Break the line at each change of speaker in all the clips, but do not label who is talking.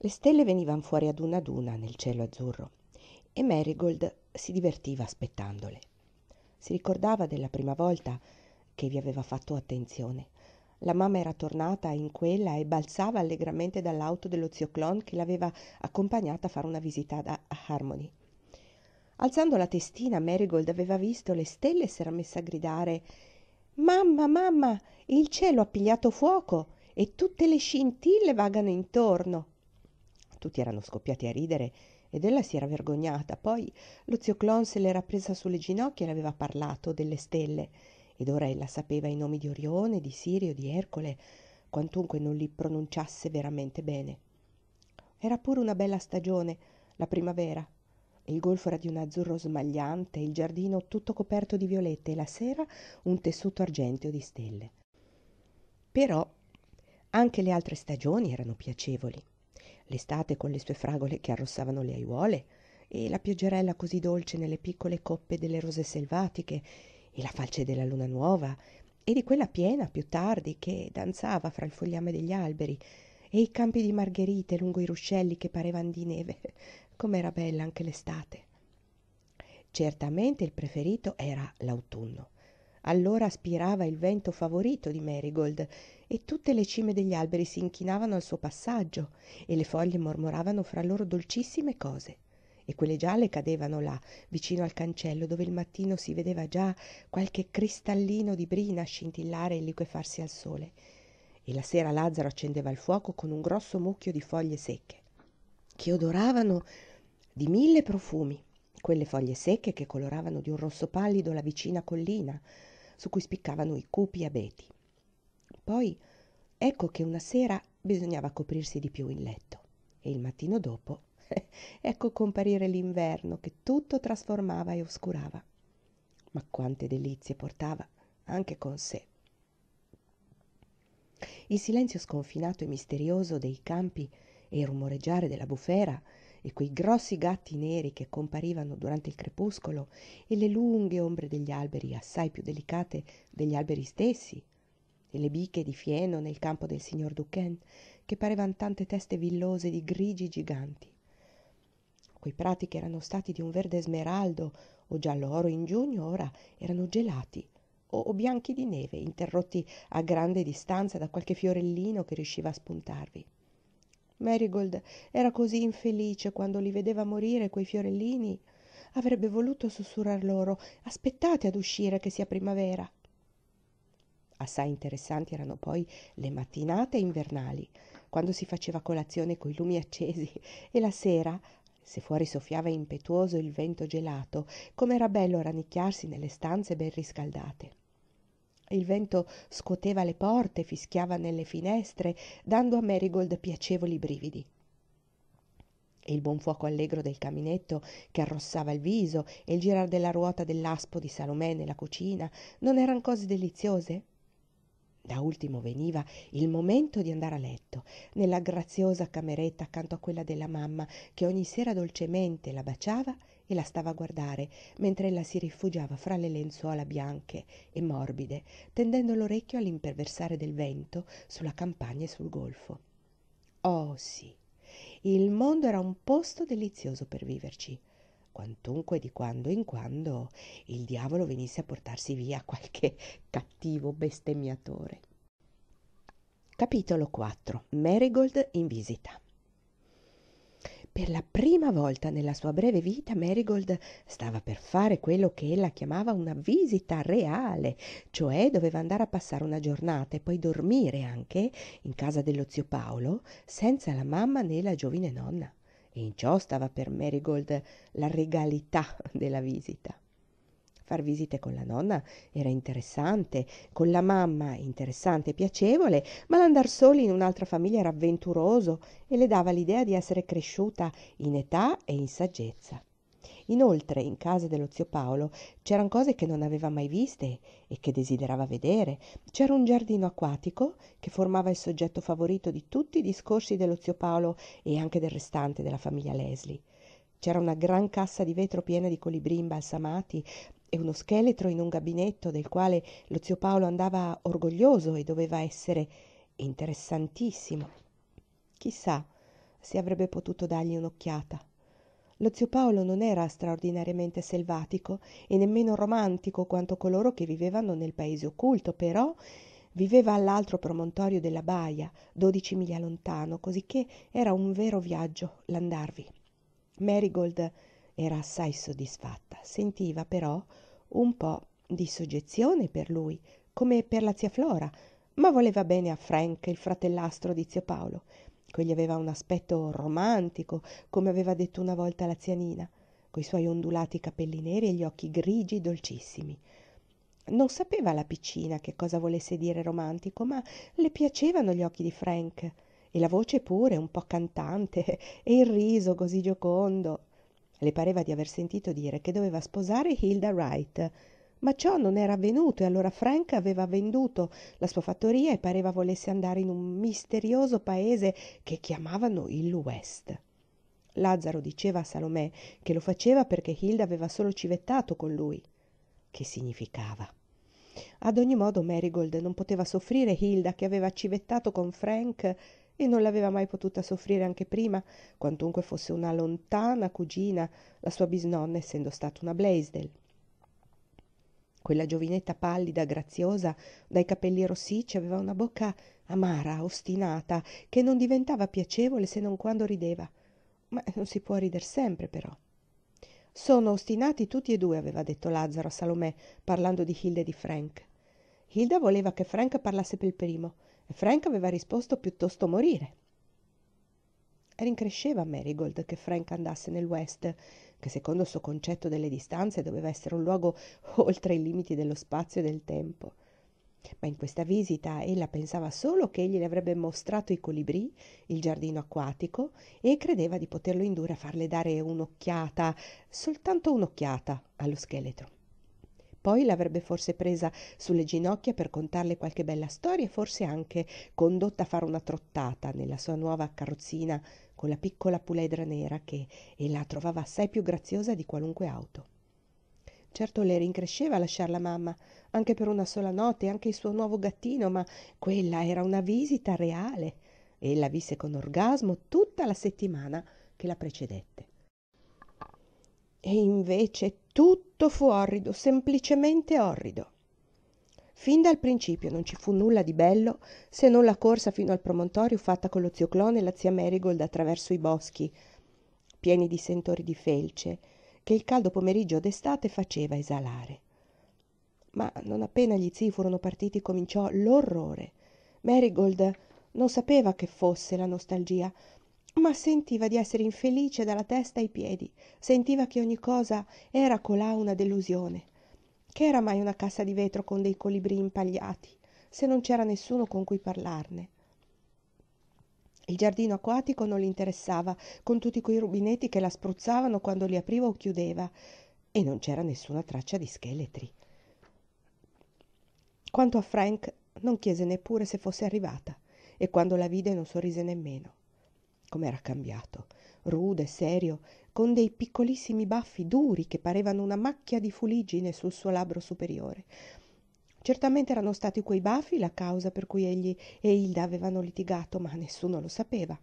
Le stelle venivano fuori ad una nel cielo azzurro e Marigold si divertiva aspettandole. Si ricordava della prima volta che vi aveva fatto attenzione. La mamma era tornata in quella e balzava allegramente dall'auto dello zio Clon che l'aveva accompagnata a fare una visita a Harmony. Alzando la testina, Marigold aveva visto le stelle e si era messa a gridare: «Mamma, mamma, il cielo ha pigliato fuoco e tutte le scintille vagano intorno!» Tutti erano scoppiati a ridere ed ella si era vergognata. Poi lo zio Clon se l'era presa sulle ginocchia e le aveva parlato delle stelle, ed ora ella sapeva i nomi di Orione, di Sirio, di Ercole, quantunque non li pronunciasse veramente bene. Era pure una bella stagione, la primavera. Il golfo era di un azzurro smagliante, il giardino tutto coperto di violette e la sera un tessuto argenteo di stelle. Però anche le altre stagioni erano piacevoli. L'estate con le sue fragole che arrossavano le aiuole e la pioggerella così dolce nelle piccole coppe delle rose selvatiche e la falce della luna nuova e di quella piena più tardi che danzava fra il fogliame degli alberi e i campi di margherite lungo i ruscelli che parevan di neve. Com'era bella anche l'estate. Certamente il preferito era l'autunno. Allora spirava il vento favorito di Marigold e tutte le cime degli alberi si inchinavano al suo passaggio e le foglie mormoravano fra loro dolcissime cose, e quelle gialle cadevano là vicino al cancello dove il mattino si vedeva già qualche cristallino di brina scintillare e liquefarsi al sole, e la sera Lazzaro accendeva il fuoco con un grosso mucchio di foglie secche che odoravano di 1000 profumi, quelle foglie secche che coloravano di un rosso pallido la vicina collina su cui spiccavano i cupi abeti. Poi ecco che una sera bisognava coprirsi di più il letto e il mattino dopo ecco comparire l'inverno che tutto trasformava e oscurava. Ma quante delizie portava anche con sé. Il silenzio sconfinato e misterioso dei campi e il rumoreggiare della bufera e quei grossi gatti neri che comparivano durante il crepuscolo e le lunghe ombre degli alberi assai più delicate degli alberi stessi e le biche di fieno nel campo del signor Duquesne che parevan tante teste villose di grigi giganti. Quei prati che erano stati di un verde smeraldo o giallo oro in giugno ora erano gelati o bianchi di neve, interrotti a grande distanza da qualche fiorellino che riusciva a spuntarvi. Marigold era così infelice quando li vedeva morire quei fiorellini. Avrebbe voluto sussurrar loro: «Aspettate ad uscire che sia primavera». Assai interessanti erano poi le mattinate invernali, quando si faceva colazione coi lumi accesi, e la sera, se fuori soffiava impetuoso il vento gelato, com'era bello rannicchiarsi nelle stanze ben riscaldate. Il vento scuoteva le porte, fischiava nelle finestre, dando a Marigold piacevoli brividi. E il buon fuoco allegro del caminetto che arrossava il viso e il girar della ruota dell'aspo di Salomè nella cucina non eran cose deliziose? Da ultimo veniva il momento di andare a letto, nella graziosa cameretta accanto a quella della mamma, che ogni sera dolcemente la baciava e la stava a guardare, mentre ella si rifugiava fra le lenzuola bianche e morbide, tendendo l'orecchio all'imperversare del vento sulla campagna e sul golfo. Oh sì, il mondo era un posto delizioso per viverci, quantunque di quando in quando il diavolo venisse a portarsi via qualche cattivo bestemmiatore. Capitolo 4. Marigold in visita. Per la prima volta nella sua breve vita Marigold stava per fare quello che ella chiamava una visita reale, cioè doveva andare a passare una giornata e poi dormire anche in casa dello zio Paolo senza la mamma né la giovine nonna. E in ciò stava per Marigold la regalità della visita. Far visite con la nonna era interessante, con la mamma interessante e piacevole, ma l'andar soli in un'altra famiglia era avventuroso e le dava l'idea di essere cresciuta in età e in saggezza. Inoltre, in casa dello zio Paolo c'eran cose che non aveva mai viste e che desiderava vedere. C'era un giardino acquatico che formava il soggetto favorito di tutti i discorsi dello zio Paolo e anche del restante della famiglia Leslie. C'era una gran cassa di vetro piena di colibrì imbalsamati e uno scheletro in un gabinetto del quale lo zio Paolo andava orgoglioso e doveva essere interessantissimo. Chissà, se avrebbe potuto dargli un'occhiata. Lo zio Paolo non era straordinariamente selvatico e nemmeno romantico quanto coloro che vivevano nel paese occulto, però viveva all'altro promontorio della baia, 12 miglia lontano, cosicché era un vero viaggio l'andarvi. Marigold era assai soddisfatta, sentiva però un po' di soggezione per lui, come per la zia Flora, ma voleva bene a Frank, il fratellastro di zio Paolo. Quegli aveva un aspetto romantico, come aveva detto una volta la zia Nina, coi suoi ondulati capelli neri e gli occhi grigi dolcissimi. Non sapeva la piccina che cosa volesse dire romantico, ma le piacevano gli occhi di Frank, e la voce pure, un po' cantante, e il riso così giocondo. Le pareva di aver sentito dire che doveva sposare Hilda Wright, ma ciò non era avvenuto e allora Frank aveva venduto la sua fattoria e pareva volesse andare in un misterioso paese che chiamavano il West. Lazzaro diceva a Salomè che lo faceva perché Hilda aveva solo civettato con lui. Che significava? Ad ogni modo Marigold non poteva soffrire Hilda che aveva civettato con Frank e non l'aveva mai potuta soffrire anche prima, quantunque fosse una lontana cugina, la sua bisnonna essendo stata una Blaisdell. Quella giovinetta pallida, graziosa, dai capelli rossicci, aveva una bocca amara, ostinata, che non diventava piacevole se non quando rideva. Ma non si può rider sempre, però. Sono ostinati tutti e due, aveva detto Lazzaro a Salomè, parlando di Hilda e di Frank. Hilda voleva che Frank parlasse per il primo, e Frank aveva risposto piuttosto morire. Rincresceva Marigold che Frank andasse nel West, che secondo il suo concetto delle distanze doveva essere un luogo oltre i limiti dello spazio e del tempo. Ma in questa visita ella pensava solo che egli le avrebbe mostrato i colibrì, il giardino acquatico, e credeva di poterlo indurre a farle dare un'occhiata, soltanto un'occhiata, allo scheletro. Poi l'avrebbe forse presa sulle ginocchia per contarle qualche bella storia e forse anche condotta a fare una trottata nella sua nuova carrozzina con la piccola puledra nera che ella trovava assai più graziosa di qualunque auto. Certo le rincresceva lasciar la mamma, anche per una sola notte, e anche il suo nuovo gattino, ma quella era una visita reale. Ella visse con orgasmo tutta la settimana che la precedette. E invece tutto fu orrido, semplicemente orrido. Fin dal principio non ci fu nulla di bello se non la corsa fino al promontorio fatta con lo zio Clone e la zia Marigold attraverso i boschi, pieni di sentori di felce, che il caldo pomeriggio d'estate faceva esalare. Ma non appena gli zii furono partiti cominciò l'orrore. Marigold non sapeva che fosse la nostalgia, ma sentiva di essere infelice dalla testa ai piedi, sentiva che ogni cosa era colà una delusione. Che era mai una cassa di vetro con dei colibrì impagliati, se non c'era nessuno con cui parlarne? Il giardino acquatico non li interessava, con tutti quei rubinetti che la spruzzavano quando li apriva o chiudeva, e non c'era nessuna traccia di scheletri. Quanto a Frank, non chiese neppure se fosse arrivata, e quando la vide non sorrise nemmeno. Com'era cambiato, rude, serio, con dei piccolissimi baffi duri che parevano una macchia di fuliggine sul suo labbro superiore. Certamente erano stati quei baffi la causa per cui egli e Hilda avevano litigato, ma nessuno lo sapeva.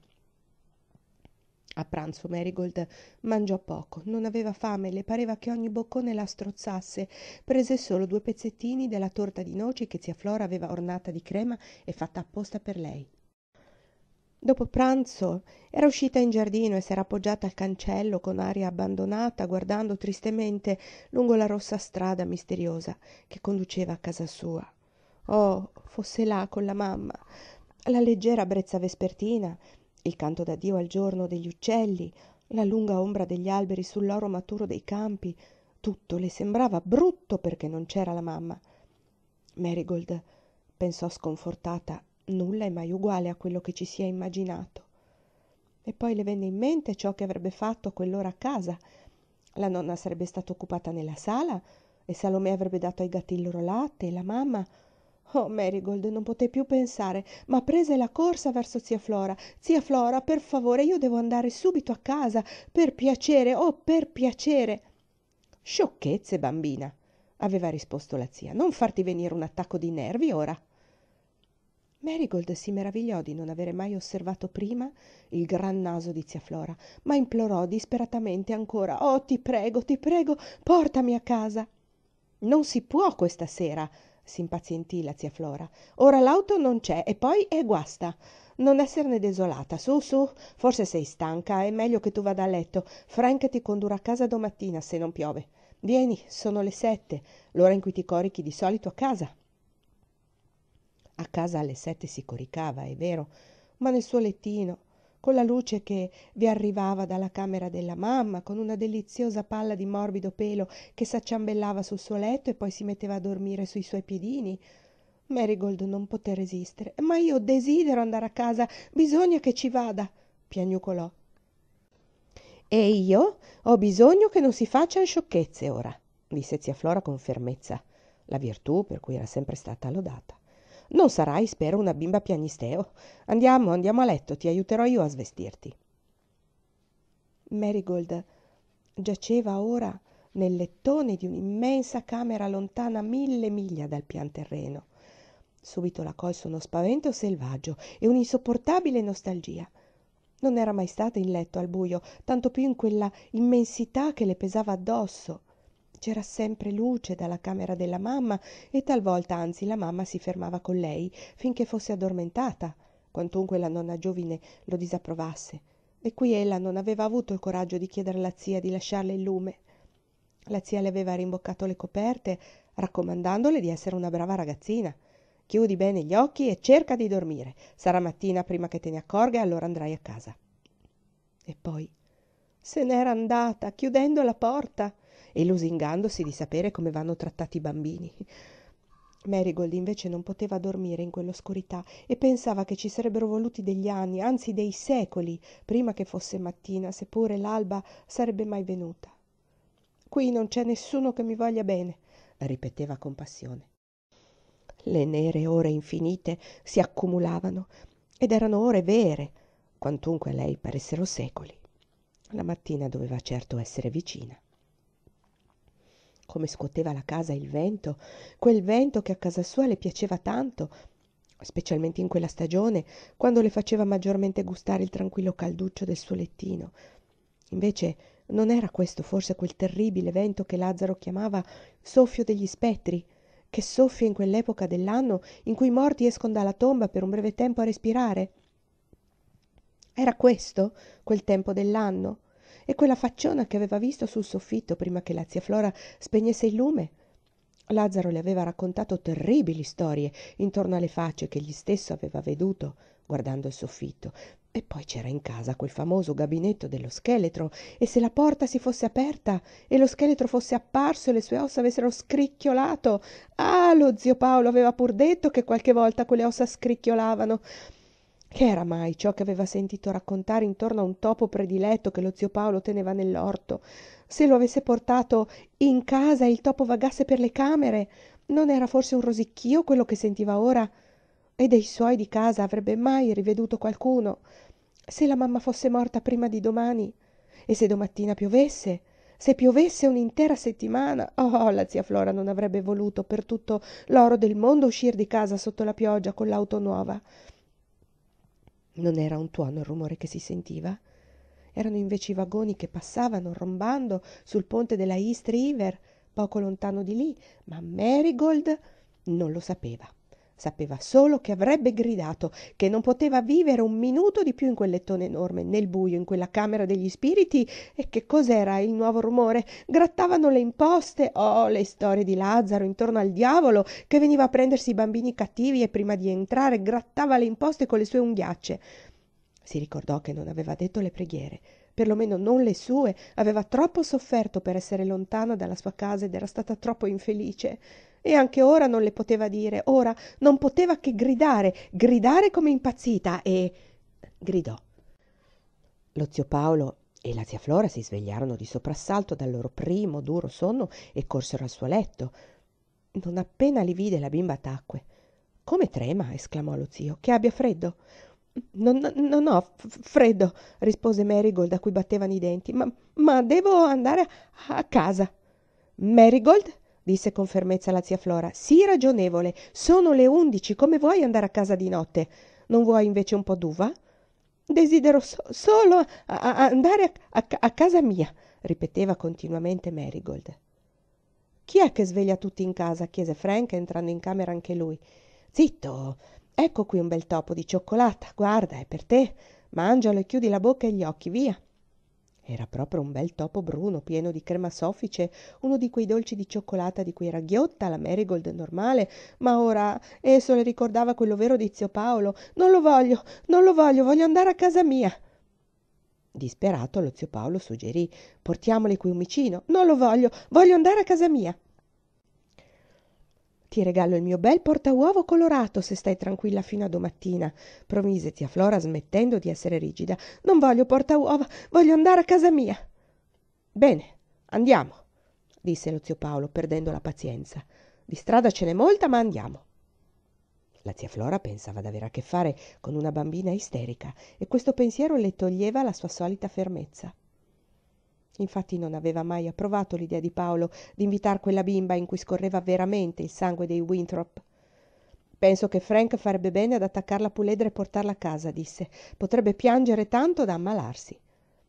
A pranzo Marigold mangiò poco, non aveva fame, le pareva che ogni boccone la strozzasse. Prese solo 2 pezzettini della torta di noci che zia Flora aveva ornata di crema e fatta apposta per lei. Dopo pranzo era uscita in giardino e s'era appoggiata al cancello con aria abbandonata, guardando tristemente lungo la rossa strada misteriosa che conduceva a casa sua. Oh, fosse là con la mamma! La leggera brezza vespertina, il canto d'addio al giorno degli uccelli, la lunga ombra degli alberi sull'oro maturo dei campi, tutto le sembrava brutto perché non c'era la mamma. Marigold pensò sconfortata: nulla è mai uguale a quello che ci si è immaginato. E poi le venne in mente ciò che avrebbe fatto a quell'ora a casa. La nonna sarebbe stata occupata nella sala e Salomè avrebbe dato ai gatti il loro latte e la mamma... Oh, Marigold non poté più pensare, ma prese la corsa verso zia Flora. Zia Flora, per favore, io devo andare subito a casa, per piacere, oh, per piacere. Sciocchezze, bambina, aveva risposto la zia, non farti venire un attacco di nervi ora. Marigold si meravigliò di non avere mai osservato prima il gran naso di zia Flora, ma implorò disperatamente ancora: «Oh, ti prego, portami a casa!» «Non si può questa sera!» s'impazientì la zia Flora. «Ora l'auto non c'è e poi guasta. Non esserne desolata. Su, su, forse sei stanca, è meglio che tu vada a letto. Frank ti condurrà a casa domattina se non piove. Vieni, sono le 7, l'ora in cui ti corichi di solito a casa.» A casa alle 7 si coricava, è vero, ma nel suo lettino, con la luce che vi arrivava dalla camera della mamma, con una deliziosa palla di morbido pelo che s'acciambellava sul suo letto e poi si metteva a dormire sui suoi piedini. Marigold non poté resistere. «Ma io desidero andare a casa, bisogna che ci vada», piagnucolò. «E io ho bisogno che non si facciano sciocchezze ora», disse zia Flora con fermezza, la virtù per cui era sempre stata lodata. «Non sarai, spero, una bimba piagnisteo. Andiamo a letto, ti aiuterò io a svestirti.» Marigold giaceva ora nel lettone di un'immensa camera lontana 1000 miglia dal pian terreno. Subito la colse uno spavento selvaggio e un'insopportabile nostalgia. Non era mai stata in letto al buio, tanto più in quella immensità che le pesava addosso. C'era sempre luce dalla camera della mamma e talvolta, anzi, la mamma si fermava con lei finché fosse addormentata, quantunque la nonna giovine lo disapprovasse, e qui ella non aveva avuto il coraggio di chiedere alla zia di lasciarle il lume. La zia le aveva rimboccato le coperte, raccomandandole di essere una brava ragazzina. «Chiudi bene gli occhi e cerca di dormire. Sarà mattina prima che te ne accorga e allora andrai a casa.» E poi se n'era andata, chiudendo la porta e lusingandosi di sapere come vanno trattati i bambini. Marigold invece non poteva dormire in quell'oscurità e pensava che ci sarebbero voluti degli anni, anzi dei secoli, prima che fosse mattina, seppure l'alba sarebbe mai venuta. «Qui non c'è nessuno che mi voglia bene», ripeteva con passione. Le nere ore infinite si accumulavano ed erano ore vere, quantunque a lei paressero secoli. La mattina doveva certo essere vicina. Come scuoteva la casa il vento, quel vento che a casa sua le piaceva tanto, specialmente in quella stagione, quando le faceva maggiormente gustare il tranquillo calduccio del suo lettino. Invece non era questo forse quel terribile vento che Lazzaro chiamava soffio degli spettri, che soffia in quell'epoca dell'anno in cui i morti escono dalla tomba per un breve tempo a respirare? Era questo quel tempo dell'anno? E quella facciona che aveva visto sul soffitto prima che la zia Flora spegnesse il lume? Lazzaro le aveva raccontato terribili storie intorno alle facce che egli stesso aveva veduto guardando il soffitto. E poi c'era in casa quel famoso gabinetto dello scheletro, e se la porta si fosse aperta e lo scheletro fosse apparso e le sue ossa avessero scricchiolato. Ah, lo zio Paolo aveva pur detto che qualche volta quelle ossa scricchiolavano. Che era mai ciò che aveva sentito raccontare intorno a un topo prediletto che lo zio Paolo teneva nell'orto? Se lo avesse portato in casa e il topo vagasse per le camere, non era forse un rosicchio quello che sentiva ora? E dei suoi di casa avrebbe mai riveduto qualcuno? Se la mamma fosse morta prima di domani? E se domattina piovesse? Se piovesse un'intera settimana? Oh, la zia Flora non avrebbe voluto per tutto l'oro del mondo uscir di casa sotto la pioggia con l'auto nuova. Non era un tuono il rumore che si sentiva? Erano invece i vagoni che passavano rombando sul ponte della East River, poco lontano di lì, ma Marigold non lo sapeva. Sapeva solo che avrebbe gridato, che non poteva vivere un minuto di più in quel lettone enorme, nel buio, in quella camera degli spiriti. E che cos'era il nuovo rumore? Grattavano le imposte. Oh, le storie di Lazzaro intorno al diavolo che veniva a prendersi i bambini cattivi e prima di entrare grattava le imposte con le sue unghiacce. Si ricordò che non aveva detto le preghiere, perlomeno non le sue. Aveva troppo sofferto per essere lontana dalla sua casa ed era stata troppo infelice. E anche ora non le poteva dire, ora non poteva che gridare come impazzita, e gridò. Lo zio Paolo e la zia Flora si svegliarono di soprassalto dal loro primo duro sonno e corsero al suo letto. Non appena li vide la bimba tacque. «Come trema?» esclamò lo zio. «Che abbia freddo?» Non ho freddo», rispose Marigold, a cui battevano i denti, ma devo andare a casa.» «Marigold?» disse con fermezza la zia Flora. Sii ragionevole, sono le 11, come vuoi andare a casa di notte? Non vuoi invece un po' d'uva? Desidero solo andare a casa mia, ripeteva continuamente Marigold. Chi è che sveglia tutti in casa? Chiese Frank, entrando in camera anche lui. Zitto, ecco qui un bel topo di cioccolata, guarda, è per te. Mangialo e chiudi la bocca e gli occhi, via. Era proprio un bel topo bruno, pieno di crema soffice, uno di quei dolci di cioccolata di cui era ghiotta la Marigold normale, ma ora esso le ricordava quello vero di zio Paolo. Non lo voglio, non lo voglio, voglio andare a casa mia. Disperato, lo zio Paolo suggerì: portiamole qui un micino. Non lo voglio, voglio andare a casa mia. Ti regalo il mio bel portauovo colorato se stai tranquilla fino a domattina, promise zia Flora, smettendo di essere rigida. Non voglio portauova, voglio andare a casa mia. Bene, andiamo, disse lo zio Paolo, perdendo la pazienza. Di strada ce n'è molta, ma andiamo. La zia Flora pensava d'avere a che fare con una bambina isterica e questo pensiero le toglieva la sua solita fermezza. Infatti non aveva mai approvato l'idea di Paolo di invitar quella bimba in cui scorreva veramente il sangue dei Winthrop. Penso che Frank farebbe bene ad attaccar la puledra e portarla a casa, disse. Potrebbe piangere tanto da ammalarsi.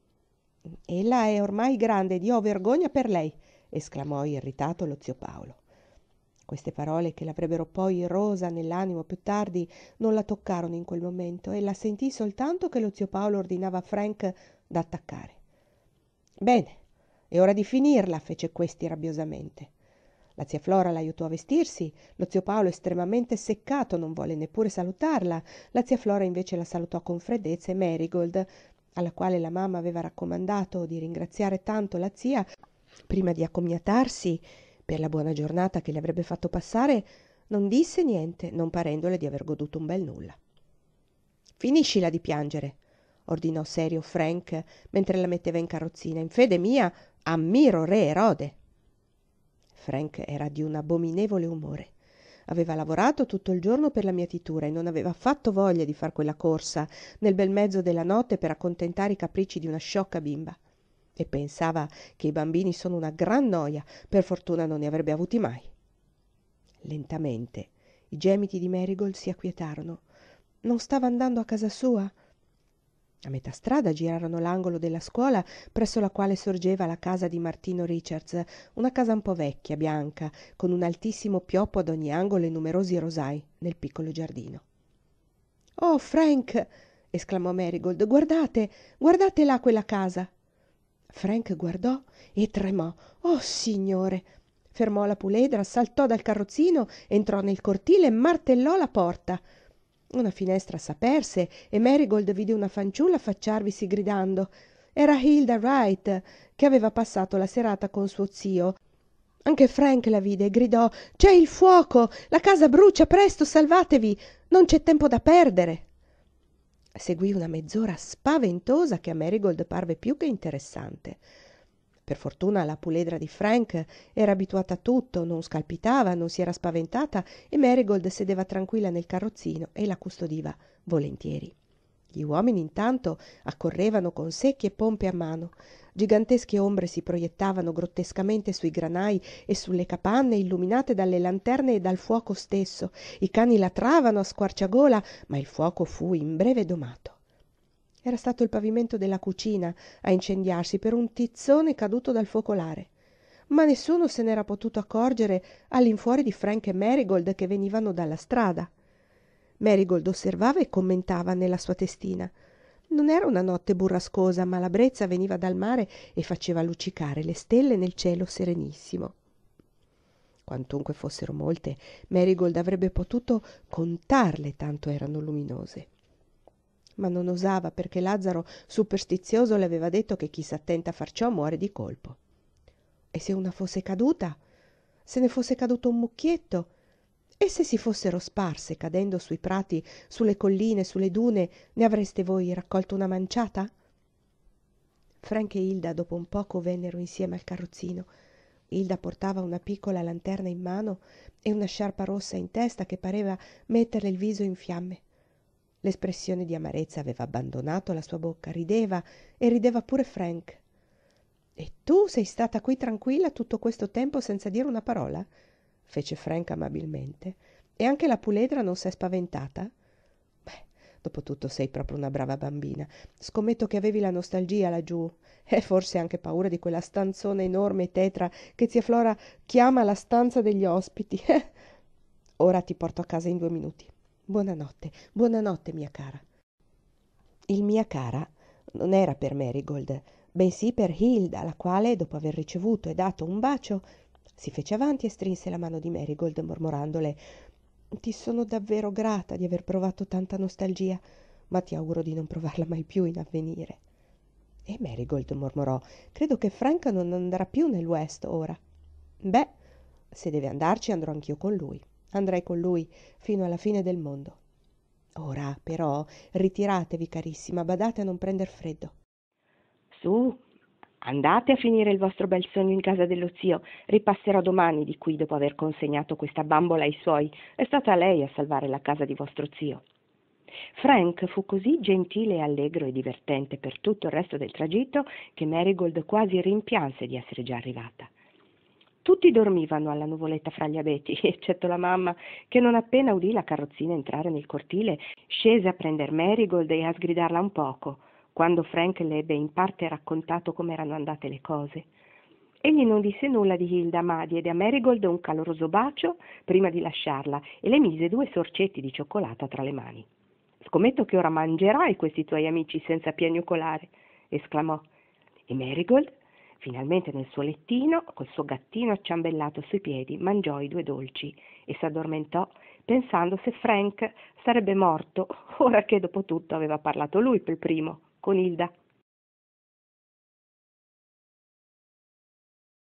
Ella è ormai grande ed io ho vergogna per lei, esclamò irritato lo zio Paolo. Queste parole, che l'avrebbero poi rosa nell'animo più tardi, non la toccarono in quel momento e la sentì soltanto che lo zio Paolo ordinava a Frank d'attaccare. Bene, è ora di finirla, fece questi rabbiosamente. La zia Flora l'aiutò a vestirsi, lo zio Paolo, estremamente seccato, non volle neppure salutarla. La zia Flora invece la salutò con freddezza e Marigold, alla quale la mamma aveva raccomandato di ringraziare tanto la zia prima di accomiatarsi per la buona giornata che le avrebbe fatto passare, non disse niente, non parendole di aver goduto un bel nulla. Finiscila di piangere, ordinò serio Frank mentre la metteva in carrozzina. In fede mia, ammiro re Erode. Frank era di un abominevole umore. Aveva lavorato tutto il giorno per la mietitura e non aveva affatto voglia di far quella corsa nel bel mezzo della notte per accontentare i capricci di una sciocca bimba. E pensava che i bambini sono una gran noia, per fortuna non ne avrebbe avuti mai. Lentamente i gemiti di Marigold si acquietarono. Non stava andando a casa sua? A metà strada girarono l'angolo della scuola presso la quale sorgeva la casa di Martino Richards, una casa un po' vecchia, bianca, con un altissimo pioppo ad ogni angolo e numerosi rosai nel piccolo giardino. «Oh, Frank!» esclamò Marigold. «Guardate, guardate là quella casa!» Frank guardò e tremò. «Oh, signore!» Fermò la puledra, saltò dal carrozzino, entrò nel cortile e martellò la porta. Una finestra s'aperse e Marigold vide una fanciulla affacciarvisi gridando. Era Hilda Wright, che aveva passato la serata con suo zio. Anche Frank la vide e gridò: «C'è il fuoco! La casa brucia! Presto, salvatevi! Non c'è tempo da perdere!» Seguì una mezz'ora spaventosa che a Marigold parve più che interessante. Per fortuna la puledra di Frank era abituata a tutto, non scalpitava, non si era spaventata e Marigold sedeva tranquilla nel carrozzino e la custodiva volentieri. Gli uomini intanto accorrevano con secchi e pompe a mano. Gigantesche ombre si proiettavano grottescamente sui granai e sulle capanne illuminate dalle lanterne e dal fuoco stesso. I cani latravano a squarciagola, ma il fuoco fu in breve domato. Era stato il pavimento della cucina a incendiarsi per un tizzone caduto dal focolare, ma nessuno se n'era potuto accorgere all'infuori di Frank e Marigold che venivano dalla strada. Marigold osservava e commentava nella sua testina. Non era una notte burrascosa, ma la brezza veniva dal mare e faceva luccicare le stelle nel cielo serenissimo. Quantunque fossero molte, Marigold avrebbe potuto contarle, tanto erano luminose. Ma non osava, perché Lazzaro superstizioso le aveva detto che chi s'attenta a far ciò muore di colpo. E se una fosse caduta? Se ne fosse caduto un mucchietto? E se si fossero sparse, cadendo sui prati, sulle colline, sulle dune, ne avreste voi raccolto una manciata? Frank e Hilda dopo un poco vennero insieme al carrozzino. Hilda portava una piccola lanterna in mano e una sciarpa rossa in testa che pareva metterle il viso in fiamme. L'espressione di amarezza aveva abbandonato la sua bocca, rideva e rideva pure Frank. E tu sei stata qui tranquilla tutto questo tempo senza dire una parola? Fece Frank amabilmente. E anche la puledra non s'è spaventata? Beh, dopotutto sei proprio una brava bambina. Scommetto che avevi la nostalgia laggiù e forse anche paura di quella stanzona enorme e tetra che zia Flora chiama la stanza degli ospiti. Ora ti porto a casa in 2 minuti. Buonanotte, mia cara. Il mia cara non era per Marigold, bensì per Hilda, la quale, dopo aver ricevuto e dato un bacio, si fece avanti e strinse la mano di Marigold, mormorandole: «Ti sono davvero grata di aver provato tanta nostalgia, ma ti auguro di non provarla mai più in avvenire». E Marigold mormorò: «Credo che Frank non andrà più nel West ora». «Beh, se deve andarci andrò anch'io con lui. Andrei con lui fino alla fine del mondo. Ora, però, ritiratevi, carissima, badate a non prender freddo».
Su, andate a finire il vostro bel sogno in casa dello zio. Ripasserò domani di qui dopo aver consegnato questa bambola ai suoi. È stata lei a salvare la casa di vostro zio. Frank fu così gentile e allegro e divertente per tutto il resto del tragitto che Marigold quasi rimpianse di essere già arrivata. Tutti dormivano alla nuvoletta fra gli abeti, eccetto la mamma, che non appena udì la carrozzina entrare nel cortile, scese a prender Marigold e a sgridarla un poco, quando Frank le ebbe in parte raccontato come erano andate le cose. Egli non disse nulla di Hilda, ma diede a Marigold un caloroso bacio prima di lasciarla e le mise 2 sorcetti di cioccolata tra le mani. «Scommetto che ora mangerai questi tuoi amici senza piagnucolare», esclamò. E Marigold, finalmente nel suo lettino, col suo gattino acciambellato sui piedi, mangiò i 2 dolci e s'addormentò pensando se Frank sarebbe morto ora che dopo tutto aveva parlato lui per primo con Hilda.